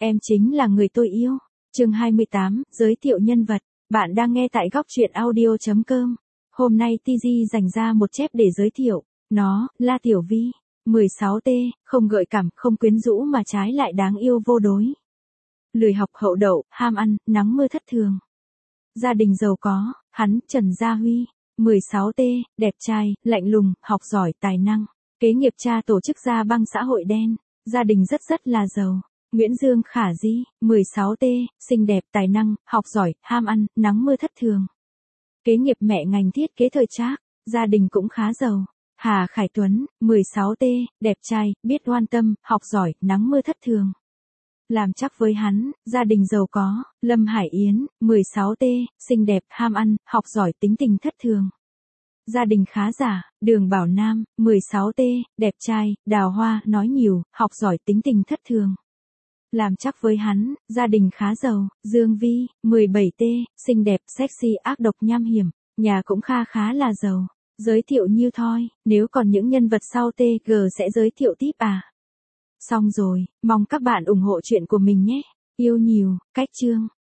Em chính là người tôi yêu. Chương 28, giới thiệu nhân vật. Bạn đang nghe tại góc truyện audio.com. Hôm nay TG dành ra một chép để giới thiệu. Nó, La Tiểu Vi. 16T, không gợi cảm, không quyến rũ mà trái lại đáng yêu vô đối. Lười học hậu đậu, ham ăn, nắng mưa thất thường. Gia đình giàu có, hắn, Trần Gia Huy. 16T, đẹp trai, lạnh lùng, học giỏi, tài năng. Kế nghiệp cha tổ chức ra băng xã hội đen. Gia đình rất là giàu. Nguyễn Dương Khả Di, 16T, xinh đẹp, tài năng, học giỏi, ham ăn, nắng mưa thất thường. Kế nghiệp mẹ ngành thiết kế thời trác, gia đình cũng khá giàu. Hà Khải Tuấn, 16T, đẹp trai, biết quan tâm, học giỏi, nắng mưa thất thường. Làm chắc với hắn, gia đình giàu có. Lâm Hải Yến, 16T, xinh đẹp, ham ăn, học giỏi, tính tình thất thường. Gia đình khá giả. Đường Bảo Nam, 16T, đẹp trai, đào hoa, nói nhiều, học giỏi, tính tình thất thường. Làm chắc với hắn, gia đình khá giàu. Dương Vi, 17T, xinh đẹp, sexy, ác độc nham hiểm, nhà cũng khá là giàu. Giới thiệu như thôi, nếu còn những nhân vật sau TG sẽ giới thiệu tiếp à. Xong rồi, mong các bạn ủng hộ chuyện của mình nhé. Yêu nhiều, cách chương.